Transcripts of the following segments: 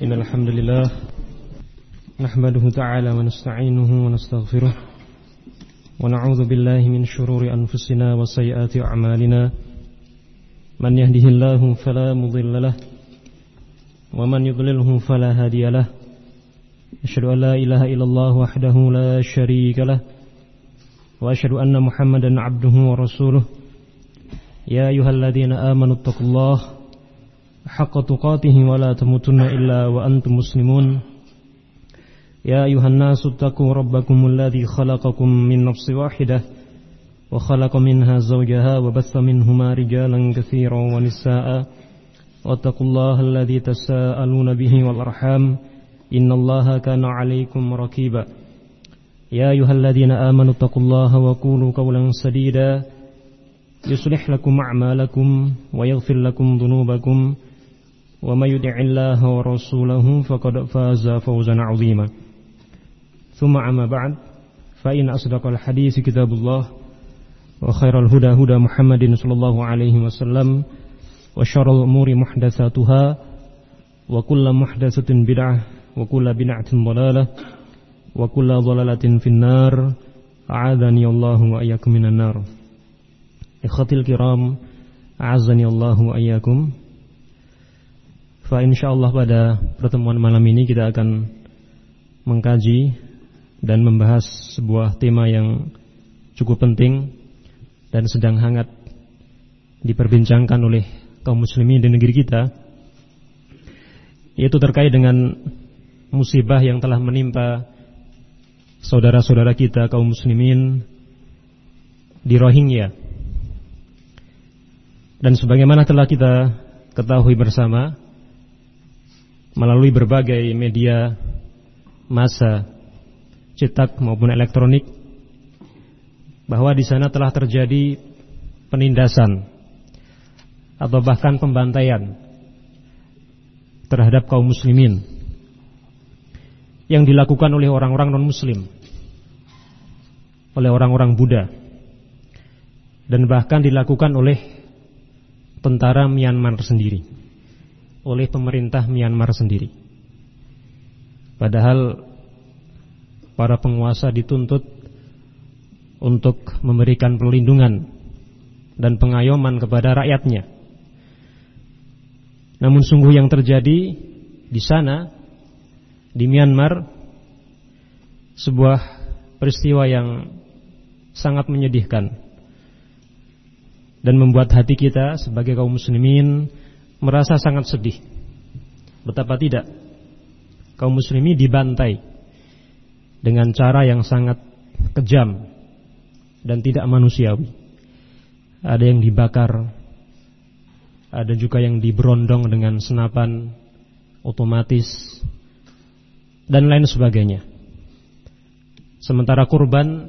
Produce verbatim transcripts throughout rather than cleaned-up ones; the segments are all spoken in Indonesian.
Innal hamdalillah nahmaduhu ta'ala wa nasta'inuhu wa nastaghfiruh wa na'udzu billahi min shururi anfusina wa sayyiati a'malina. Man yahdihillahu fala mudilla lahu wa man yudlilhu fala hadiya lahu. Asyhadu an la ilaha illallah wahdahu la syarika lahu wa asyhadu anna Muhammadan 'abduhu wa rasuluh. Ya ayyuhalladzina amanu taqullaha haqqa tuqatih wa la tamutunna illa wa antum muslimun. Ya ayuhan nasu taqu rabbakumul ladzi khalaqakum min nafsin wahidah wa khalaqa minha zawjaha wa bassa minhuma rijalan katsiran wa nisaa'a wattaqullaha alladzi tasaaluna bihi wal arham innallaha kana 'alaykum raqiba. Ya ayyuhalladzina amanu taqullaha wa qulu qawlan sadida yuslih lakum a'malakum wa yaghfir lakum dhunubakum wa may yuti'illaha wa rasulahu faqad faza fawzan 'azima. Tsumma amma ba'd, fa in asdaqal hadits kitabullah wa khairal huda huda Muhammadin sallallahu alaihi wasallam wa syarrul umuri muhdatsatuha wa kullu muhdatsatin bid'ah wa kullu bid'atin dhalalah wa kullu dhalalatin finnar. A'adzani Allahu wa iyyakum minan nar. Ikhwatil kiram, a'azzani Allahu wa iyyakum. Fa insyaallah pada pertemuan malam ini kita akan mengkaji dan membahas sebuah tema yang cukup penting dan sedang hangat diperbincangkan oleh kaum muslimin di negeri kita, yaitu terkait dengan musibah yang telah menimpa saudara-saudara kita kaum muslimin di Rohingya. Dan sebagaimana telah kita ketahui bersama melalui berbagai media massa cetak maupun elektronik, bahwa di sana telah terjadi penindasan atau bahkan pembantaian terhadap kaum muslimin yang dilakukan oleh orang-orang non-muslim, oleh orang-orang Buddha, dan bahkan dilakukan oleh tentara Myanmar sendiri, oleh pemerintah Myanmar sendiri. Padahal para penguasa dituntut untuk memberikan perlindungan dan pengayoman kepada rakyatnya. Namun sungguh yang terjadi di sana, di Myanmar, sebuah peristiwa yang sangat menyedihkan dan membuat hati kita sebagai kaum muslimin merasa sangat sedih. Betapa tidak, kaum muslimin dibantai dengan cara yang sangat kejam dan tidak manusiawi. Ada yang dibakar, ada juga yang diberondong dengan senapan otomatis dan lain sebagainya. Sementara korban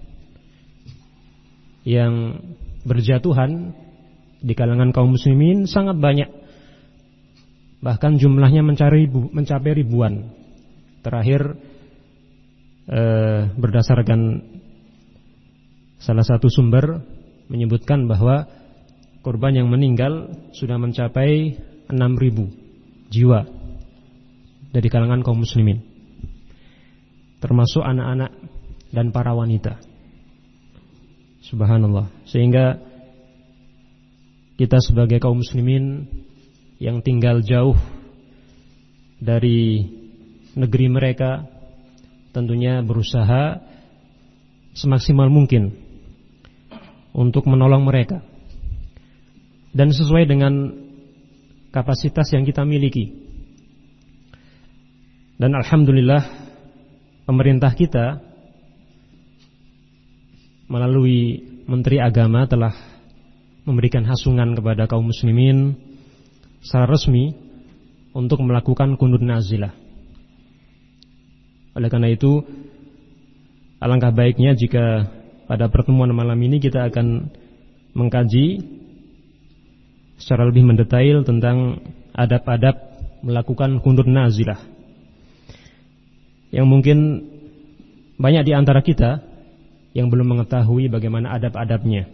yang berjatuhan di kalangan kaum muslimin sangat banyak, bahkan jumlahnya mencapai, mencapai ribuan. Terakhir eh, berdasarkan salah satu sumber menyebutkan bahwa korban yang meninggal sudah mencapai enam ribu jiwa dari kalangan kaum muslimin, termasuk anak-anak dan para wanita. Subhanallah. Sehingga kita sebagai kaum muslimin yang tinggal jauh dari negeri mereka tentunya berusaha semaksimal mungkin untuk menolong mereka dan sesuai dengan kapasitas yang kita miliki. Dan alhamdulillah pemerintah kita melalui Menteri Agama telah memberikan hasungan kepada kaum muslimin secara resmi untuk melakukan qunut nazilah. Oleh karena itu, alangkah baiknya jika pada pertemuan malam ini kita akan mengkaji secara lebih mendetail tentang adab-adab melakukan qunut nazilah, yang mungkin banyak di antara kita yang belum mengetahui bagaimana adab-adabnya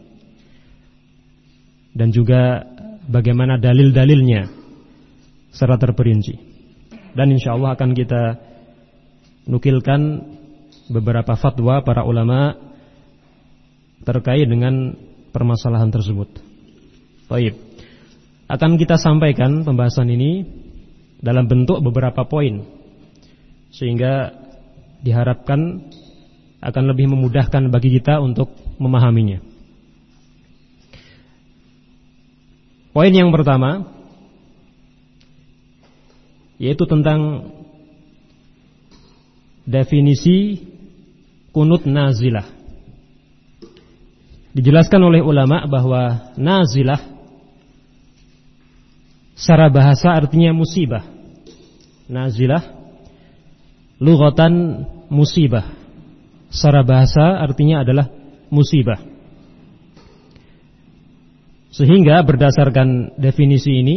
dan juga bagaimana dalil-dalilnya secara terperinci. Dan insyaallah akan kita nukilkan beberapa fatwa para ulama terkait dengan permasalahan tersebut. Baik. Akan kita sampaikan pembahasan ini dalam bentuk beberapa poin, sehingga diharapkan akan lebih memudahkan bagi kita untuk memahaminya. Poin yang pertama yaitu tentang definisi kunut nazilah. Dijelaskan oleh ulama bahwa nazilah secara bahasa artinya musibah. Nazilah lughatan musibah. Secara bahasa artinya adalah musibah. Sehingga berdasarkan definisi ini,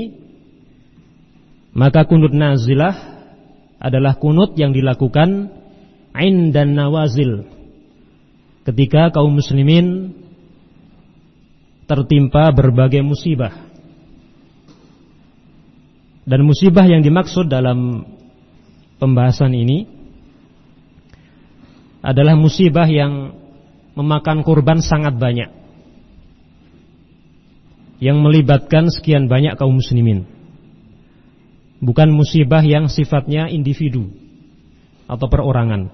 maka kunut nazilah adalah kunut yang dilakukan indan nawazil, ketika kaum muslimin tertimpa berbagai musibah. Dan musibah yang dimaksud dalam pembahasan ini adalah musibah yang memakan korban sangat banyak, yang melibatkan sekian banyak kaum muslimin. Bukan musibah yang sifatnya individu atau perorangan.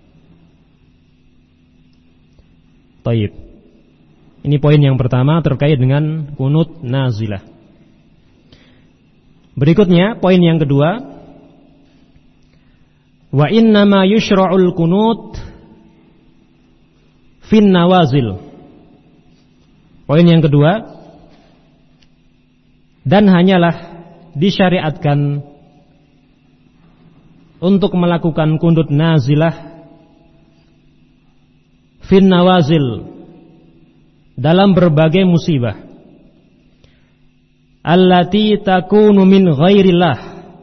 Taib. Ini poin yang pertama terkait dengan kunut nazilah. Berikutnya poin yang kedua, wa innama yushra'ul kunut fin nawazil. Poin yang kedua, dan hanyalah disyariatkan untuk melakukan kunut nazilah fin nawazil, dalam berbagai musibah, allati takunu min ghairillah,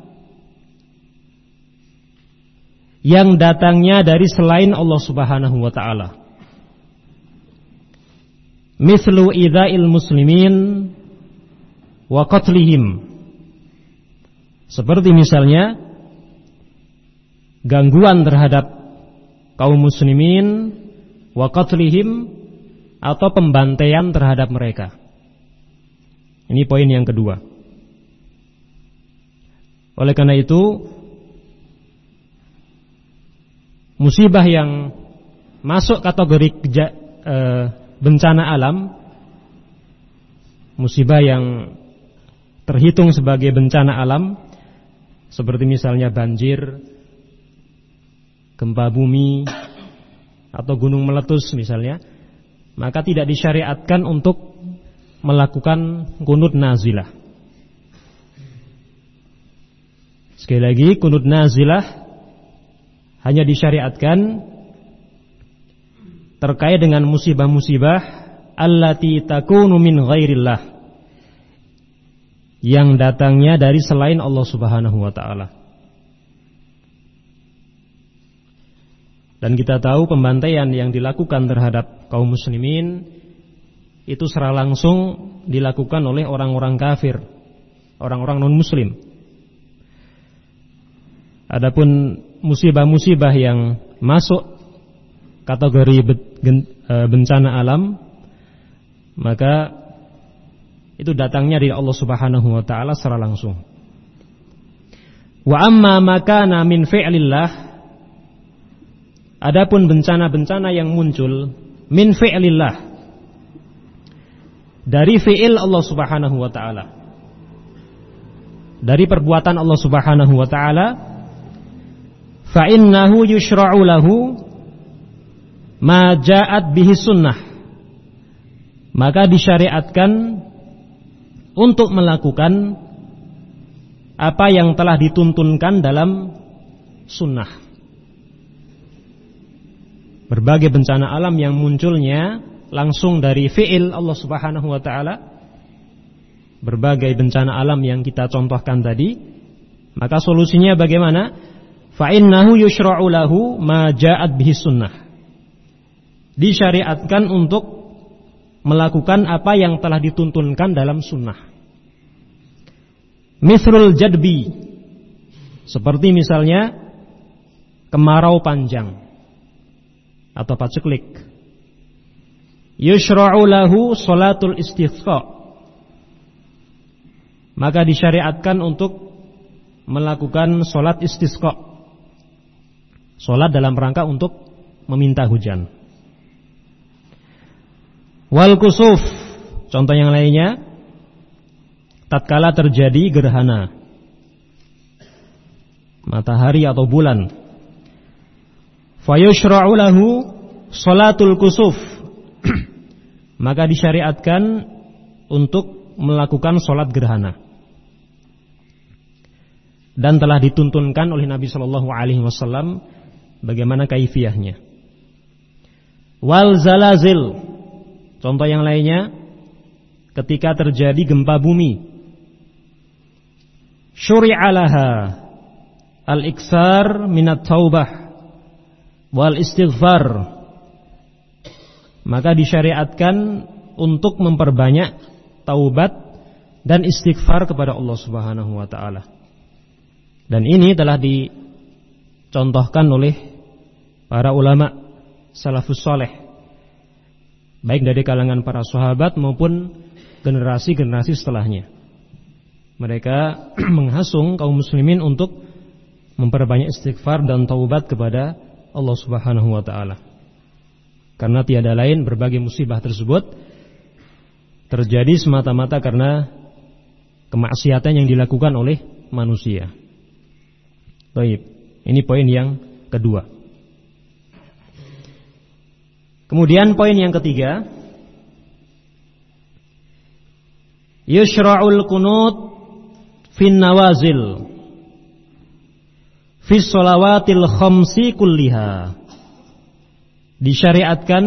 yang datangnya dari selain Allah Subhanahu wa taala. Mislu idza'il muslimin wa qatlihim, seperti misalnya gangguan terhadap kaum muslimin wa qatlihim, atau pembantaian terhadap mereka. Ini poin yang kedua. Oleh karena itu, musibah yang masuk kategori keja, e, bencana alam, musibah yang terhitung sebagai bencana alam, seperti misalnya banjir, gempa bumi, atau gunung meletus misalnya, maka tidak disyariatkan untuk melakukan kunut nazilah. Sekali lagi, kunut nazilah hanya disyariatkan terkait dengan musibah-musibah allati takunu min ghairillah, yang datangnya dari selain Allah Subhanahu wa taala. Dan kita tahu pembantaian yang dilakukan terhadap kaum muslimin itu secara langsung dilakukan oleh orang-orang kafir, orang-orang non-muslim. Adapun musibah-musibah yang masuk kategori bencana alam, maka itu datangnya dari Allah Subhanahu wa taala secara langsung. Wa amma makana min fi'lillah, adapun bencana-bencana yang muncul min fi'lillah, dari fi'il Allah Subhanahu wa taala, dari perbuatan Allah Subhanahu wa taala, fa innahu yushra'u lahu ma ja'at bihi sunnah, maka disyariatkan untuk melakukan apa yang telah dituntunkan dalam sunnah. Berbagai bencana alam yang munculnya langsung dari fi'il Allah Subhanahu wa taala, berbagai bencana alam yang kita contohkan tadi, maka solusinya bagaimana? Fa innahu yushra'u lahu ma ja'at bihi sunnah. Disyariatkan untuk melakukan apa yang telah dituntunkan dalam sunnah. Mithlul jadbi, Seperti misalnya kemarau panjang atau paceklik. Yushra'u lahu sholatul istisqa, maka disyariatkan untuk melakukan sholat istisqa, sholat dalam rangka untuk meminta hujan. Wal kusuf, contoh yang lainnya, tatkala terjadi gerhana matahari atau bulan, fayushra'u lahu sholatul kusuf, maka disyariatkan untuk melakukan sholat gerhana. Dan telah dituntunkan oleh Nabi Shallallahu Alaihi Wasallam bagaimana kaifiyahnya. Wal zalazil, contoh yang lainnya, ketika terjadi gempa bumi, syuri'a laha al-iksar minat taubah wal istighfar, maka disyariatkan untuk memperbanyak taubat dan istighfar kepada Allah Subhanahu wa taala. Dan ini telah dicontohkan oleh para ulama salafus saleh, baik dari kalangan para sahabat maupun generasi-generasi setelahnya. Mereka menghasung kaum muslimin untuk memperbanyak istighfar dan taubat kepada Allah Subhanahu wa taala. Karena tiada lain berbagai musibah tersebut terjadi semata-mata karena kemaksiatan yang dilakukan oleh manusia. Baik, ini poin yang kedua. Kemudian poin yang ketiga, yushra'ul qunut fin nawazil fi sholawatil khamsi kulliha. Disyariatkan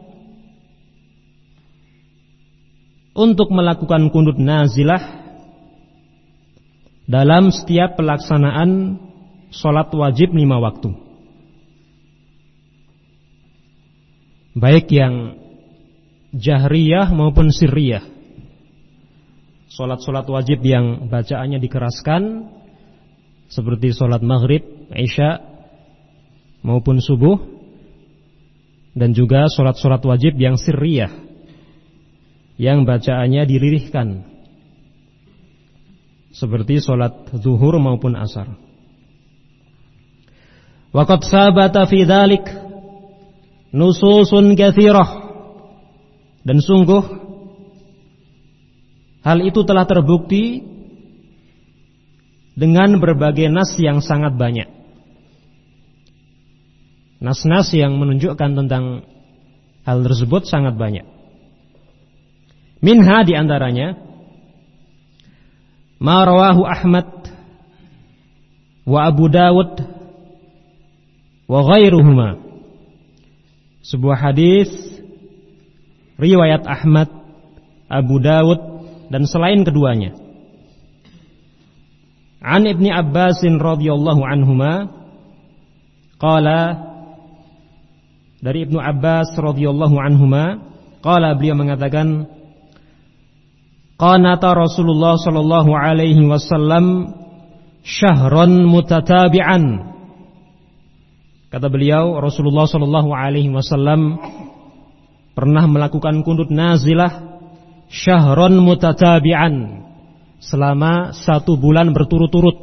untuk melakukan qunut nazilah dalam setiap pelaksanaan sholat wajib lima waktu, baik yang jahriyah maupun sirriyah. Sholat-sholat wajib yang bacaannya dikeraskan seperti sholat maghrib, isya maupun subuh, dan juga sholat-sholat wajib yang sirriyah yang bacaannya dilirihkan seperti sholat zuhur maupun asar. Waqad sabata fi dzalik nususun katsirah, dan sungguh hal itu telah terbukti dengan berbagai nas yang sangat banyak. Nas-nas yang menunjukkan tentang hal tersebut sangat banyak. Minha, di antaranya, ma rawahu Ahmad wa Abu Dawud wa ghairuhuma, sebuah hadis riwayat Ahmad, Abu Dawud dan selain keduanya. An Ibni Abbasin radhiyallahu anhuma qala, dari Ibnu Abbas radhiyallahu anhuma qala, beliau mengatakan, qanata Rasulullah sallallahu alaihi wasallam syahran mutatabi'an. Kata beliau, Rasulullah sallallahu alaihi wasallam pernah melakukan qunut nazilah syahran mutatabi'an, selama satu bulan berturut-turut.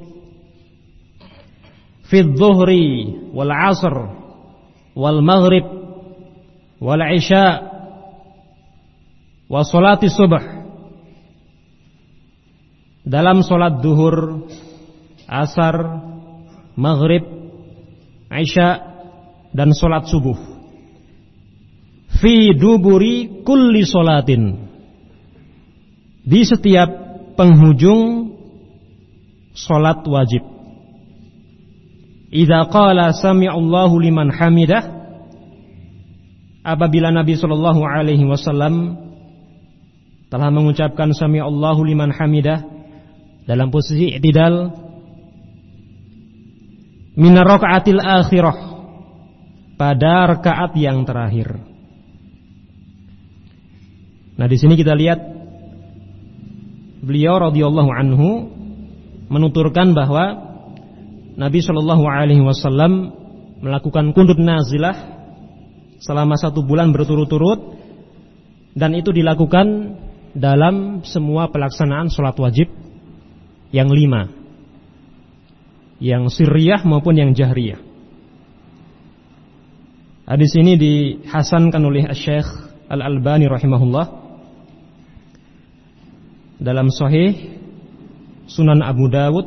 Fi dhuhri wal asr wal maghrib wal isya wa salati subh, dalam salat duhur, asar, maghrib, isya dan salat subuh. Fi duburi kulli salatin, di setiap penghujung salat wajib. Idza qala sami'allahu liman hamidah, apabila Nabi sallallahu alaihi wasallam telah mengucapkan sami'allahu liman hamidah dalam posisi i'tidal, min raka'atil akhirah, pada rakaat yang terakhir. Nah, di sini kita lihat beliau radhiyallahu anhu menuturkan bahwa Nabi Shallallahu Alaihi Wasallam melakukan kunut nazilah selama satu bulan berturut-turut, dan itu dilakukan dalam semua pelaksanaan sholat wajib yang lima, yang sirriyah maupun yang jahriyah. Hadis ini dihasankan oleh Syekh Al-Albani rahimahullah dalam Sahih Sunan Abu Dawud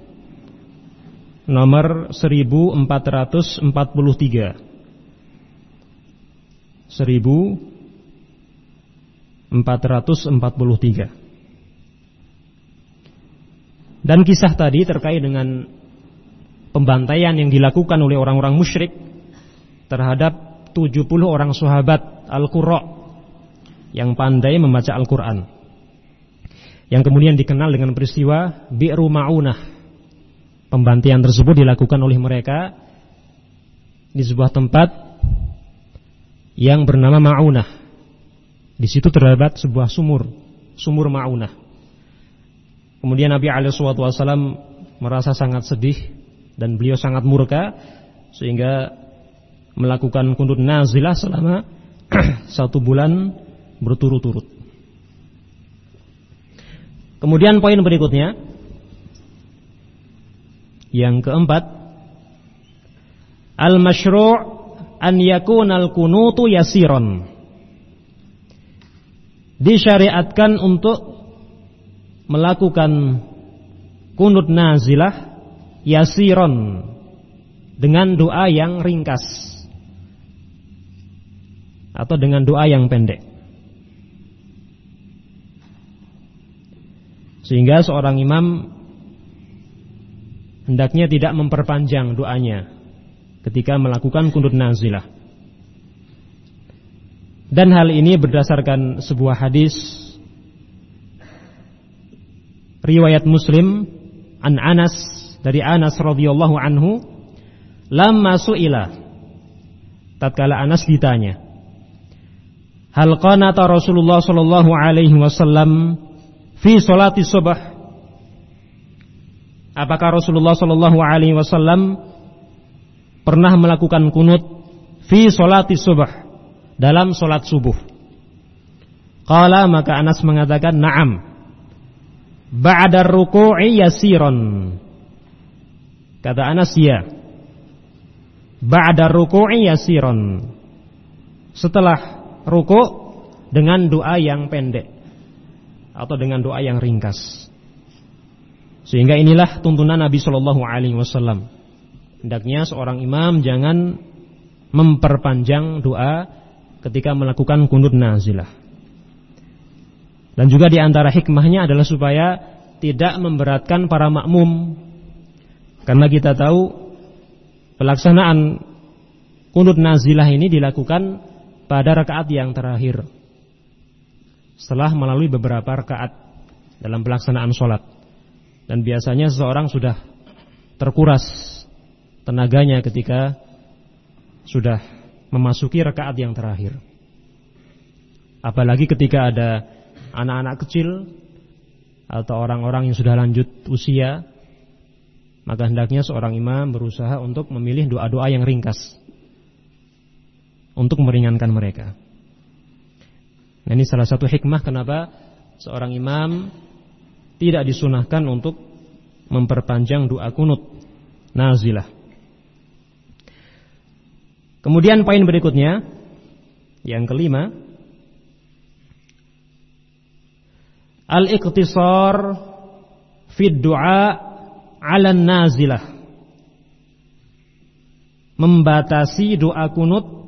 nomor seribu empat ratus empat puluh tiga. seribu empat ratus empat puluh tiga. Dan kisah tadi terkait dengan pembantaian yang dilakukan oleh orang-orang musyrik terhadap tujuh puluh orang sahabat Al-Qurra yang pandai membaca Al-Quran, yang kemudian dikenal dengan peristiwa Bi'ru Ma'unah. Pembantaian tersebut dilakukan oleh mereka di sebuah tempat yang bernama Ma'unah. Di situ terdapat sebuah sumur, sumur Ma'unah. Kemudian Nabi alaihi wasallam merasa sangat sedih dan beliau sangat murka, sehingga melakukan kunut nazilah selama satu bulan berturut-turut. Kemudian poin berikutnya, yang keempat, al-masyru' an yakunal kunutu yasiron. Disyariatkan untuk melakukan kunut nazilah yasiron, dengan doa yang ringkas atau dengan doa yang pendek, sehingga seorang imam hendaknya tidak memperpanjang doanya ketika melakukan kunut nazilah. Dan hal ini berdasarkan sebuah hadis riwayat Muslim an Anas, dari Anas radhiyallahu anhu, lamma su'ila, tatkala Anas ditanya, hal qanata Rasulullah sallallahu alaihi wasallam fi sholati subh, apakah Rasulullah sallallahu alaihi wasallam pernah melakukan kunut fi sholati subh, dalam sholat subuh? Qala, maka Anas mengatakan, na'am, ba'da ruku'i yasiron. Kata Anas, ya, ba'da ruku'i yasiron, setelah ruku' dengan doa yang pendek atau dengan doa yang ringkas. Sehingga inilah tuntunan Nabi Shallallahu Alaihi Wasallam. Hendaknya seorang imam jangan memperpanjang doa ketika melakukan kunut nazilah. Dan juga di antara hikmahnya adalah supaya tidak memberatkan para makmum, karena kita tahu pelaksanaan kunut nazilah ini dilakukan pada rakaat yang terakhir setelah melalui beberapa rakaat dalam pelaksanaan sholat. Dan biasanya seseorang sudah terkuras tenaganya ketika sudah memasuki rakaat yang terakhir. Apalagi ketika ada anak-anak kecil atau orang-orang yang sudah lanjut usia, maka hendaknya seorang imam berusaha untuk memilih doa-doa yang ringkas untuk meringankan mereka. Nah, ini salah satu hikmah kenapa seorang imam tidak disunahkan untuk memperpanjang doa kunut nazilah. Kemudian poin berikutnya, yang kelima, al-iqtisar fid du'a 'ala nazilah, membatasi doa kunut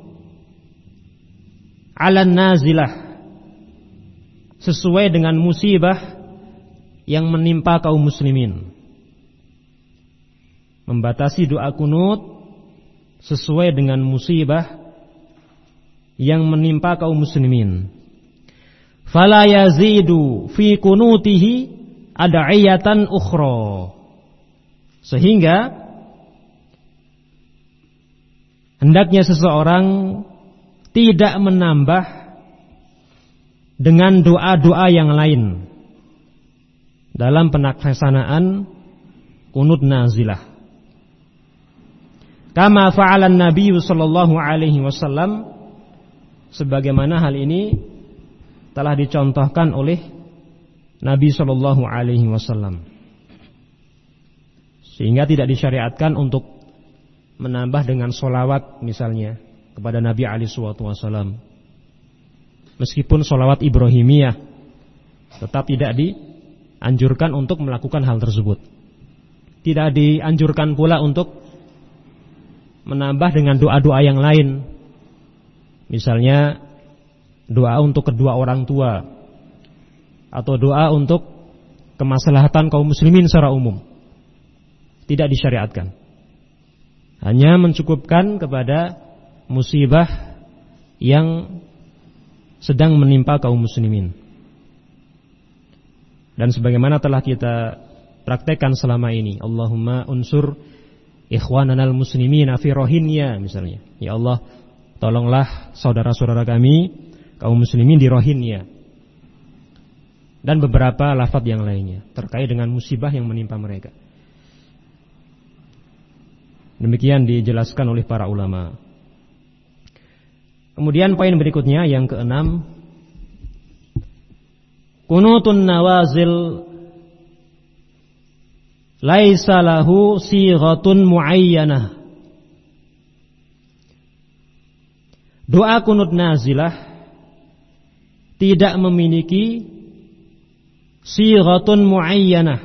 'ala nazilah sesuai dengan musibah yang menimpa kaum muslimin. Membatasi doa kunut sesuai dengan musibah yang menimpa kaum muslimin. Fala yazidu fi kunutihi ad'iyatan ukhra, sehingga hendaknya seseorang tidak menambah dengan doa-doa yang lain dalam pelaksanaan kunut nazilah. Kama fa'alan Nabi sallallahu alaihi wasallam, sebagaimana hal ini telah dicontohkan oleh Nabi sallallahu alaihi wasallam. Sehingga tidak disyariatkan untuk menambah dengan sholawat misalnya kepada Nabi alaihi wasallam. Meskipun sholawat Ibrahimiyah, tetap tidak dianjurkan untuk melakukan hal tersebut. Tidak dianjurkan pula untuk menambah dengan doa-doa yang lain. Misalnya doa untuk kedua orang tua, atau doa untuk kemaslahatan kaum muslimin secara umum. Tidak disyariatkan. Hanya mencukupkan kepada musibah yang sedang menimpa kaum muslimin. Dan sebagaimana telah kita praktekkan selama ini, Allahumma unsur ikhwananal muslimina fi Rohingya misalnya. Ya Allah, tolonglah saudara-saudara kami kaum muslimin di Rohingya. Dan beberapa lafaz yang lainnya terkait dengan musibah yang menimpa mereka. Demikian dijelaskan oleh para ulama. Kemudian poin berikutnya yang keenam, qunutun nawazil laisa lahu sighatun muayyanah. Doa kunut nazilah tidak memiliki sighatun muayyanah,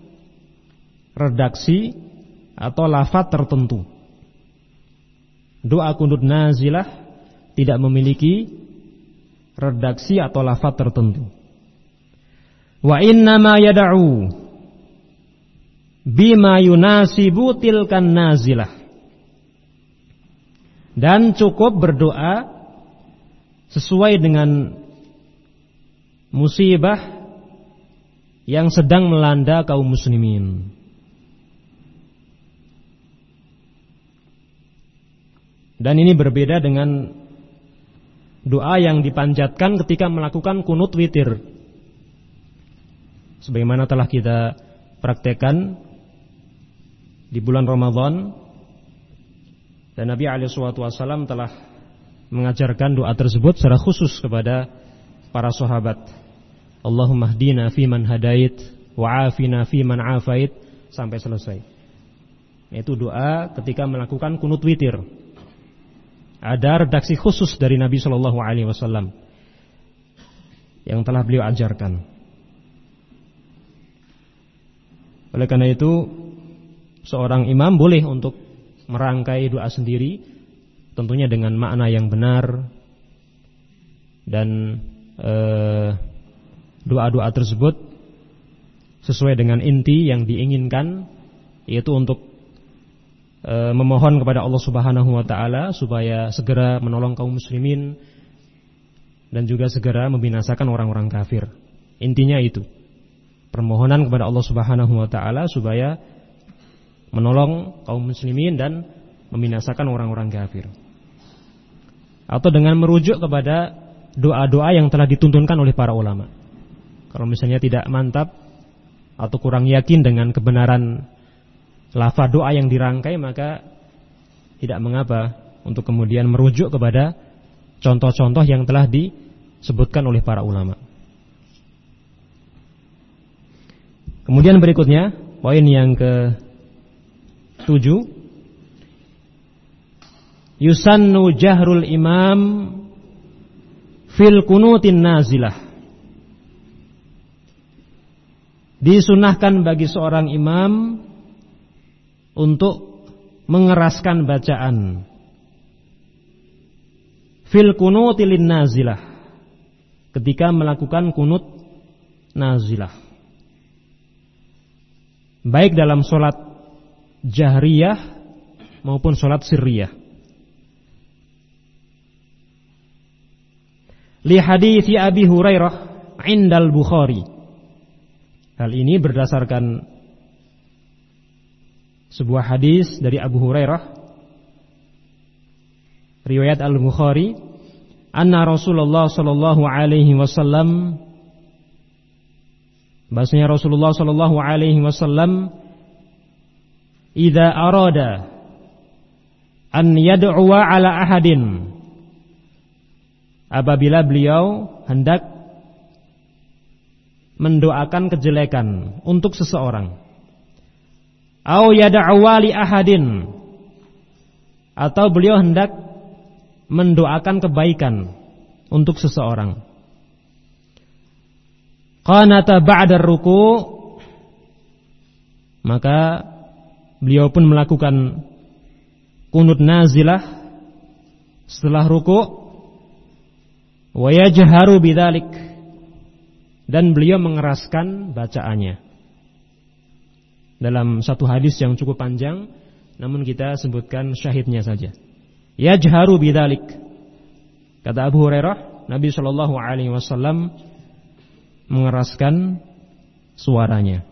redaksi atau lafaz tertentu. Doa kunut nazilah tidak memiliki redaksi atau lafaz tertentu. Wa innama yad'u bima yunasibu tilkan nazilah. Dan cukup berdoa sesuai dengan musibah yang sedang melanda kaum muslimin. Dan ini berbeda dengan doa yang dipanjatkan ketika melakukan kunut witir. Sebagaimana telah kita praktekkan di bulan Ramadan, dan Nabi alaihi wasallam telah mengajarkan doa tersebut secara khusus kepada para sahabat. Allahumma hdina fiman hadait wa afina fiman afait, sampai selesai. Itu doa ketika melakukan kunut witir. Ada redaksi khusus dari Nabi shallallahu alaihi wasallam yang telah beliau ajarkan. Oleh karena itu, seorang imam boleh untuk merangkai doa sendiri, tentunya dengan makna yang benar, dan eh, doa-doa tersebut sesuai dengan inti yang diinginkan, yaitu untuk memohon kepada Allah Subhanahu wa taala supaya segera menolong kaum muslimin dan juga segera membinasakan orang-orang kafir. Intinya itu. Permohonan kepada Allah Subhanahu wa taala supaya menolong kaum muslimin dan membinasakan orang-orang kafir. Atau dengan merujuk kepada doa-doa yang telah dituntunkan oleh para ulama. Kalau misalnya tidak mantap atau kurang yakin dengan kebenaran lafaz doa yang dirangkai, maka tidak mengapa untuk kemudian merujuk kepada contoh-contoh yang telah disebutkan oleh para ulama. Kemudian berikutnya, poin yang ke tujuh, yusannu jahrul imam fil kunutin nazilah. Disunahkan bagi seorang imam untuk mengeraskan bacaan fil kunutil nazilah, ketika melakukan kunut nazilah, baik dalam sholat jahriyah maupun sholat sirriyah. Li hadithi Abi Hurairah indal Bukhari. Hal ini berdasarkan sebuah hadis dari Abu Hurairah, riwayat Al-Bukhari, anna Rasulullah sallallahu alaihi wasallam, bahasanya Rasulullah sallallahu alaihi wasallam idza arada an yad'uwa ala ahadin, apabila beliau hendak mendoakan kejelekan untuk seseorang. Au yad'uwa li ahadin, atau beliau hendak mendoakan kebaikan untuk seseorang. Qanata ba'da ruku', maka beliau pun melakukan kunut nazilah setelah ruku', wa yajharu bidzalik, dan beliau mengeraskan bacaannya. Dalam satu hadis yang cukup panjang, namun kita sebutkan syahidnya saja. Yajharu bidzalik. Kata Abu Hurairah, Nabi sallallahu alaihi wasallam mengeraskan suaranya.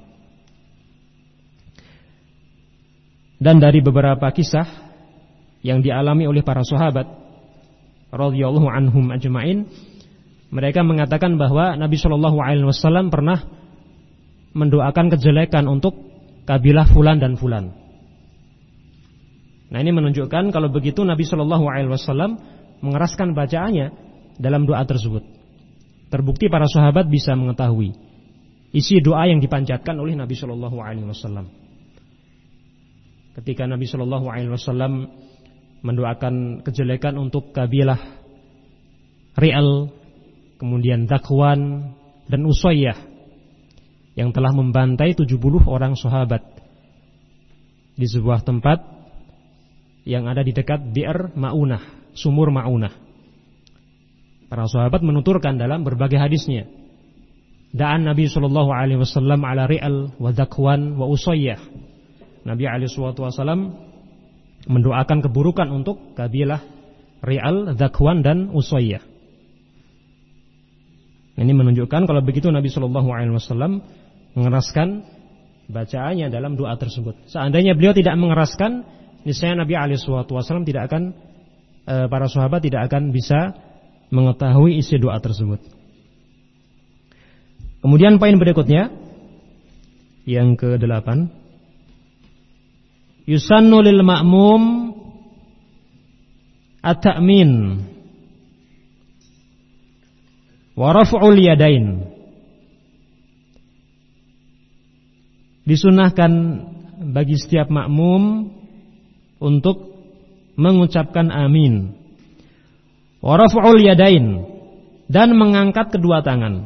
Dan dari beberapa kisah yang dialami oleh para sahabat radhiyallahu anhum ajma'in, mereka mengatakan bahwa Nabi sallallahu alaihi wasallam pernah mendoakan kejelekan untuk kabilah fulan dan fulan. Nah, ini menunjukkan kalau begitu Nabi sallallahu alaihi wasallam mengeraskan bacaannya dalam doa tersebut. Terbukti para sahabat bisa mengetahui isi doa yang dipanjatkan oleh Nabi sallallahu alaihi wasallam. Ketika Nabi sallallahu alaihi wasallam mendoakan kejelekan untuk kabilah Ri'al, kemudian Zakwan dan Usayyah yang telah membantai tujuh puluh orang sahabat di sebuah tempat yang ada di dekat Bi'r Ma'unah, sumur Ma'unah. Para sahabat menuturkan dalam berbagai hadisnya, da'an Nabi sallallahu alaihi wasallam ala Ri'al wa Zakwan wa Usayyah. Nabi alaihi wasallam mendoakan keburukan untuk kabilah Ri'al, Zakwan dan Usayyah. Ini menunjukkan kalau begitu Nabi sallallahu alaihi wasallam mengeraskan bacaannya dalam doa tersebut. Seandainya beliau tidak mengeraskan, niscaya Nabi alaihi wasallam tidak akan e, para sahabat tidak akan bisa mengetahui isi doa tersebut. Kemudian poin berikutnya yang kedelapan, yusannu lil ma'mum at-ta'min wa raf'ul yadain. Disunahkan bagi setiap makmum untuk mengucapkan amin, wa raf'ul yadain, dan mengangkat kedua tangan,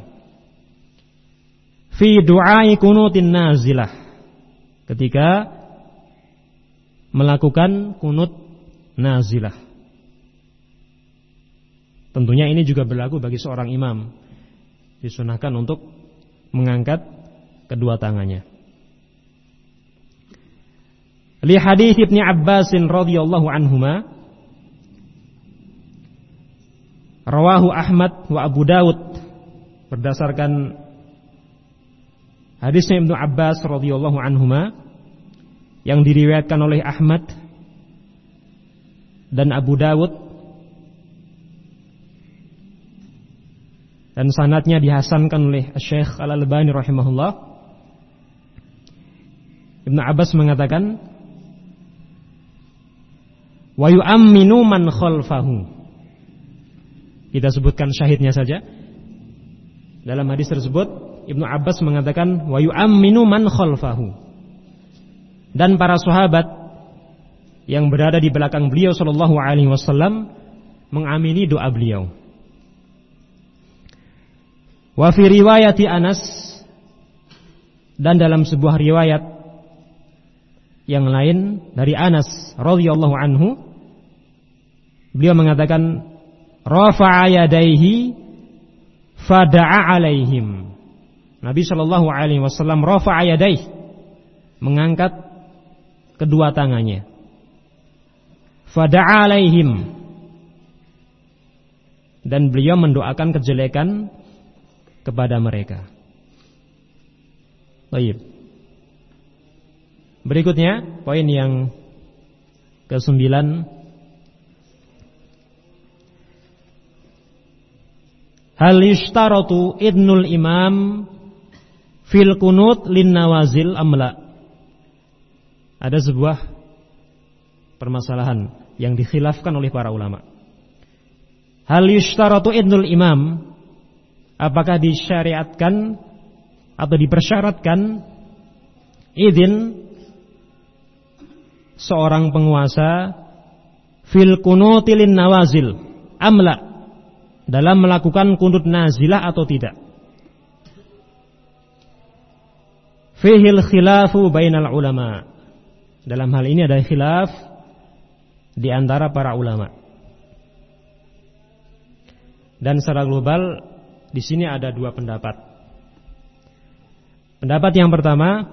fi du'ai kunutin nazilah, ketika melakukan kunut nazilah. Tentunya ini juga berlaku bagi seorang imam. Disunahkan untuk mengangkat kedua tangannya. Li hadits Ibnu Abbas radhiyallahu anhuma, rawahu Ahmad wa Abu Dawud, berdasarkan hadisnya Ibnu Abbas radhiyallahu anhuma yang diriwayatkan oleh Ahmad dan Abu Dawud, dan sanadnya dihasankan oleh Syekh Al-Albani rahimahullah. Ibnu Abbas mengatakan, wa yu'amminu man khalfahu. Kita sebutkan syahidnya saja. Dalam hadis tersebut Ibnu Abbas mengatakan, wa yu'amminu man khalfahu, dan para sahabat yang berada di belakang beliau sallallahu alaihi wasallam mengamini doa beliau. Wa fi riwayati Anas, dan dalam sebuah riwayat yang lain dari Anas radhiyallahu anhu, beliau mengatakan, rafa'a yadayhi fada'a alaihim. Nabi sallallahu alaihi wasallam rafa'a yadayhi, mengangkat kedua tangannya, fada'a alaihim, dan beliau mendoakan kejelekan kepada mereka. Baik. Berikutnya poin yang kesembilan, hal yishtaratu idnul imam fil kunut lin nawazil amla. Ada sebuah permasalahan yang dikhilafkan oleh para ulama. Hal yushtaratu idnul imam, apakah disyariatkan atau dipersyaratkan izin seorang penguasa fil kunutilin nawazil amla, dalam melakukan kunut nazilah atau tidak. Fihil khilafu bainal ulama, dalam hal ini ada khilaf di antara para ulama. Dan secara global di sini ada dua pendapat. Pendapat yang pertama,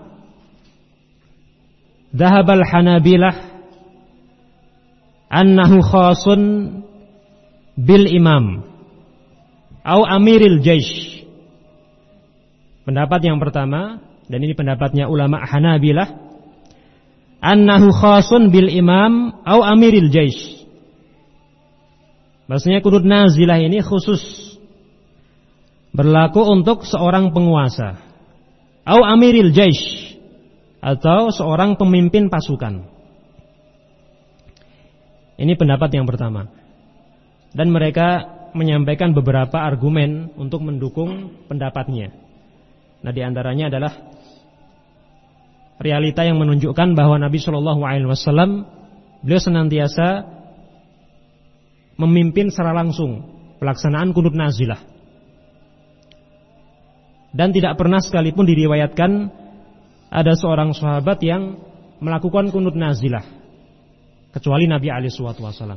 dhahabal Hanabilah annahu khasun bil imam au amiril jaish. Pendapat yang pertama, dan ini pendapatnya ulama Hanabilah, annahu khasun bil imam au amiril jaish. Maksudnya kunut nazilah ini khusus berlaku untuk seorang penguasa, au amiril jaish, atau seorang pemimpin pasukan. Ini pendapat yang pertama. Dan mereka menyampaikan beberapa argumen untuk mendukung pendapatnya. Nah, di antaranya adalah realita yang menunjukkan bahwa Nabi Shallallahu Alaihi Wasallam beliau senantiasa memimpin secara langsung pelaksanaan kunut nazilah, dan tidak pernah sekalipun diriwayatkan ada seorang sahabat yang melakukan kunut nazilah kecuali Nabi alaihi wasallam.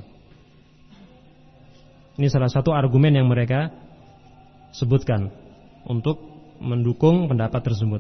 Ini salah satu argumen yang mereka sebutkan untuk mendukung pendapat tersebut.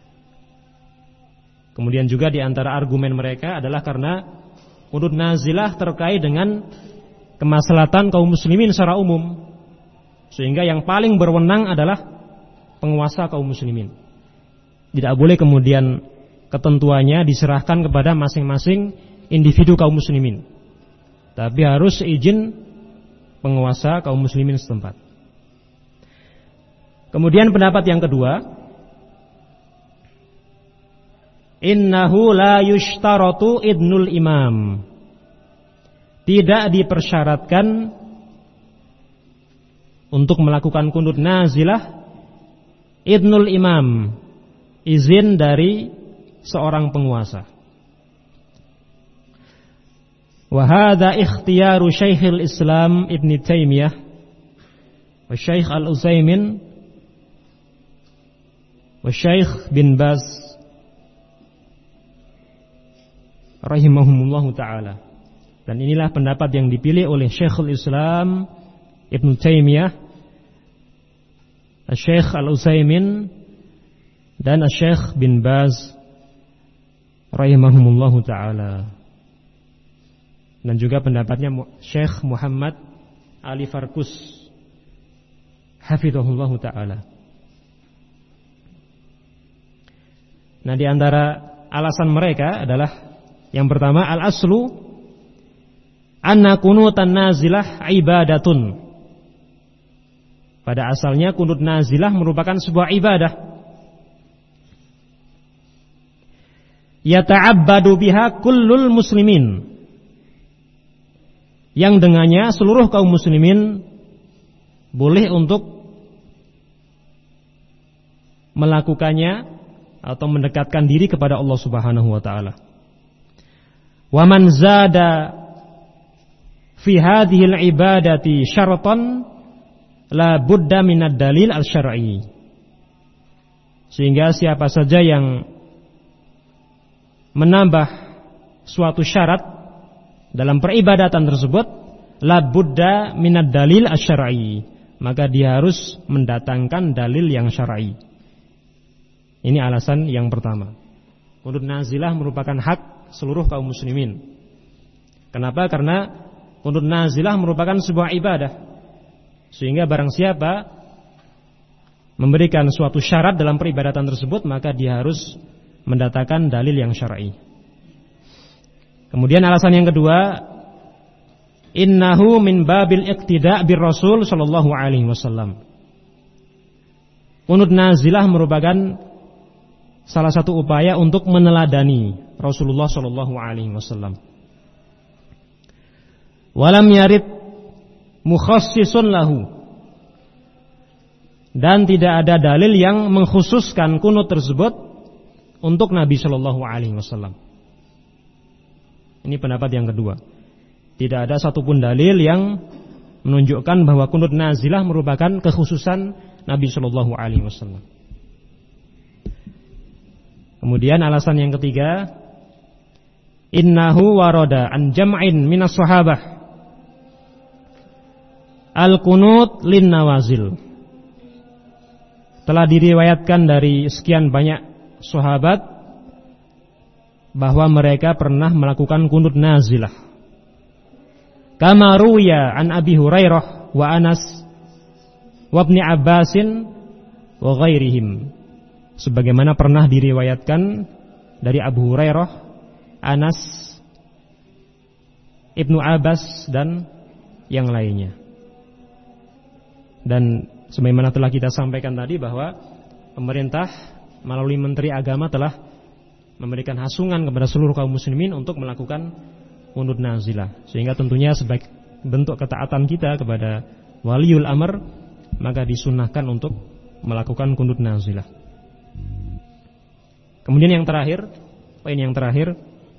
Kemudian juga di antara argumen mereka adalah karena kunut nazilah terkait dengan kemaslahatan kaum muslimin secara umum, sehingga yang paling berwenang adalah penguasa kaum muslimin. Tidak boleh kemudian ketentuannya diserahkan kepada masing-masing individu kaum muslimin, tapi harus izin penguasa kaum muslimin setempat. Kemudian pendapat yang kedua, innahu la yushtaratu idnul imam, tidak dipersyaratkan untuk melakukan kunut nazilah idnul imam, izin dari seorang penguasa. Wa hadza ikhtiyaru Syekhul Islam Ibnu Taimiyah wa Syekh Al-Utsaimin wa Syekh bin Baz rahimahumullahu taala. Dan inilah pendapat yang dipilih oleh Syekhul Islam Ibnu Taimiyah, Syekh Al-Utsaimin, dan Syekh bin Baz rahimahumullahu taala. Dan juga pendapatnya Syekh Muhammad Ali Farkus hafizahullahu taala. Nah, di antara alasan mereka adalah yang pertama, al-aslu anna kunutan nazilah ibadatun. Pada asalnya kunut nazilah merupakan sebuah ibadah. Yata'abbadu biha kullul muslimin, yang dengannya seluruh kaum muslimin boleh untuk melakukannya atau mendekatkan diri kepada Allah Subhanahu wa taala. Wa man zada fi hadhil ibadati syaratan la budda minad dalil al-syar'i. Sehingga siapa saja yang menambah suatu syarat dalam peribadatan tersebut, la budda minad dalil al-syar'i, maka dia harus mendatangkan dalil yang syar'i. Ini alasan yang pertama. Kunut nazilah merupakan hak seluruh kaum muslimin. Kenapa? Karena kunut nazilah merupakan sebuah ibadah, sehingga barang siapa memberikan suatu syarat dalam peribadatan tersebut, maka dia harus mendatangkan dalil yang syar'i. Kemudian alasan yang kedua, innahu min babil iqtida' bir Rasul sallallahu alaihi wasallam. Kunut nazilah merupakan salah satu upaya untuk meneladani Rasulullah sallallahu alaihi wasallam. Walam yarid mukhassisun lahu, dan tidak ada dalil yang mengkhususkan kunut tersebut untuk Nabi Shallallahu Alaihi Wasallam. Ini pendapat yang kedua. Tidak ada satupun dalil yang menunjukkan bahwa kunut nazilah merupakan kekhususan Nabi Shallallahu Alaihi Wasallam. Kemudian alasan yang ketiga, innahu warada an jam'in minas sahabah al-qunut lin nawazil. Telah diriwayatkan dari sekian banyak sahabat bahwa mereka pernah melakukan kunut nazilah. Kama ruwiya an Abi Hurairah wa Anas wa Ibnu Abbasin wa ghairihim. Sebagaimana pernah diriwayatkan dari Abu Hurairah, Anas, Ibnu Abbas dan yang lainnya. Dan sebagaimana telah kita sampaikan tadi bahwa pemerintah melalui Menteri Agama telah memberikan hasungan kepada seluruh kaum muslimin untuk melakukan kunut nazilah. Sehingga tentunya sebagai bentuk ketaatan kita kepada waliul amr, maka disunnahkan untuk melakukan kunut nazilah. Kemudian yang terakhir, poin yang terakhir,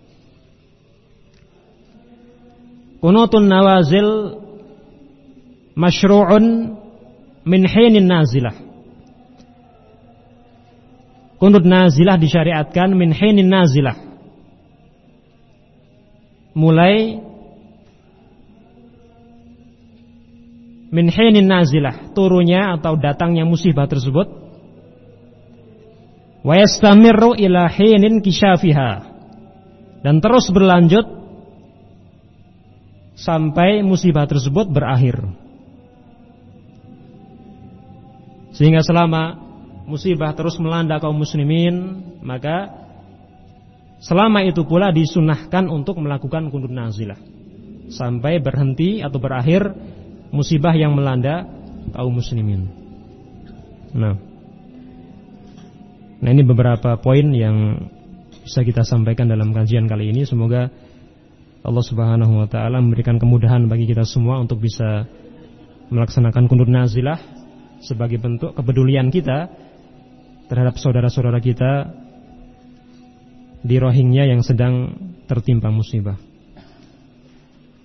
kunutun nawazil masyru'un min hinin nazilah. Kunut nazilah disyariatkan min hinin nazilah, mulai min hinin nazilah, turunnya atau datangnya musibah tersebut, wa yastamirru ila hinin kisyafiha, dan terus berlanjut sampai musibah tersebut berakhir. Sehingga selama musibah terus melanda kaum muslimin, maka selama itu pula disunahkan untuk melakukan kunut nazilah sampai berhenti atau berakhir musibah yang melanda kaum muslimin. Nah, nah ini beberapa poin yang bisa kita sampaikan dalam kajian kali ini. Semoga Allah Subhanahu wa taala memberikan kemudahan bagi kita semua untuk bisa melaksanakan kunut nazilah sebagai bentuk kepedulian kita terhadap saudara-saudara kita di rohingya yang sedang tertimpa musibah.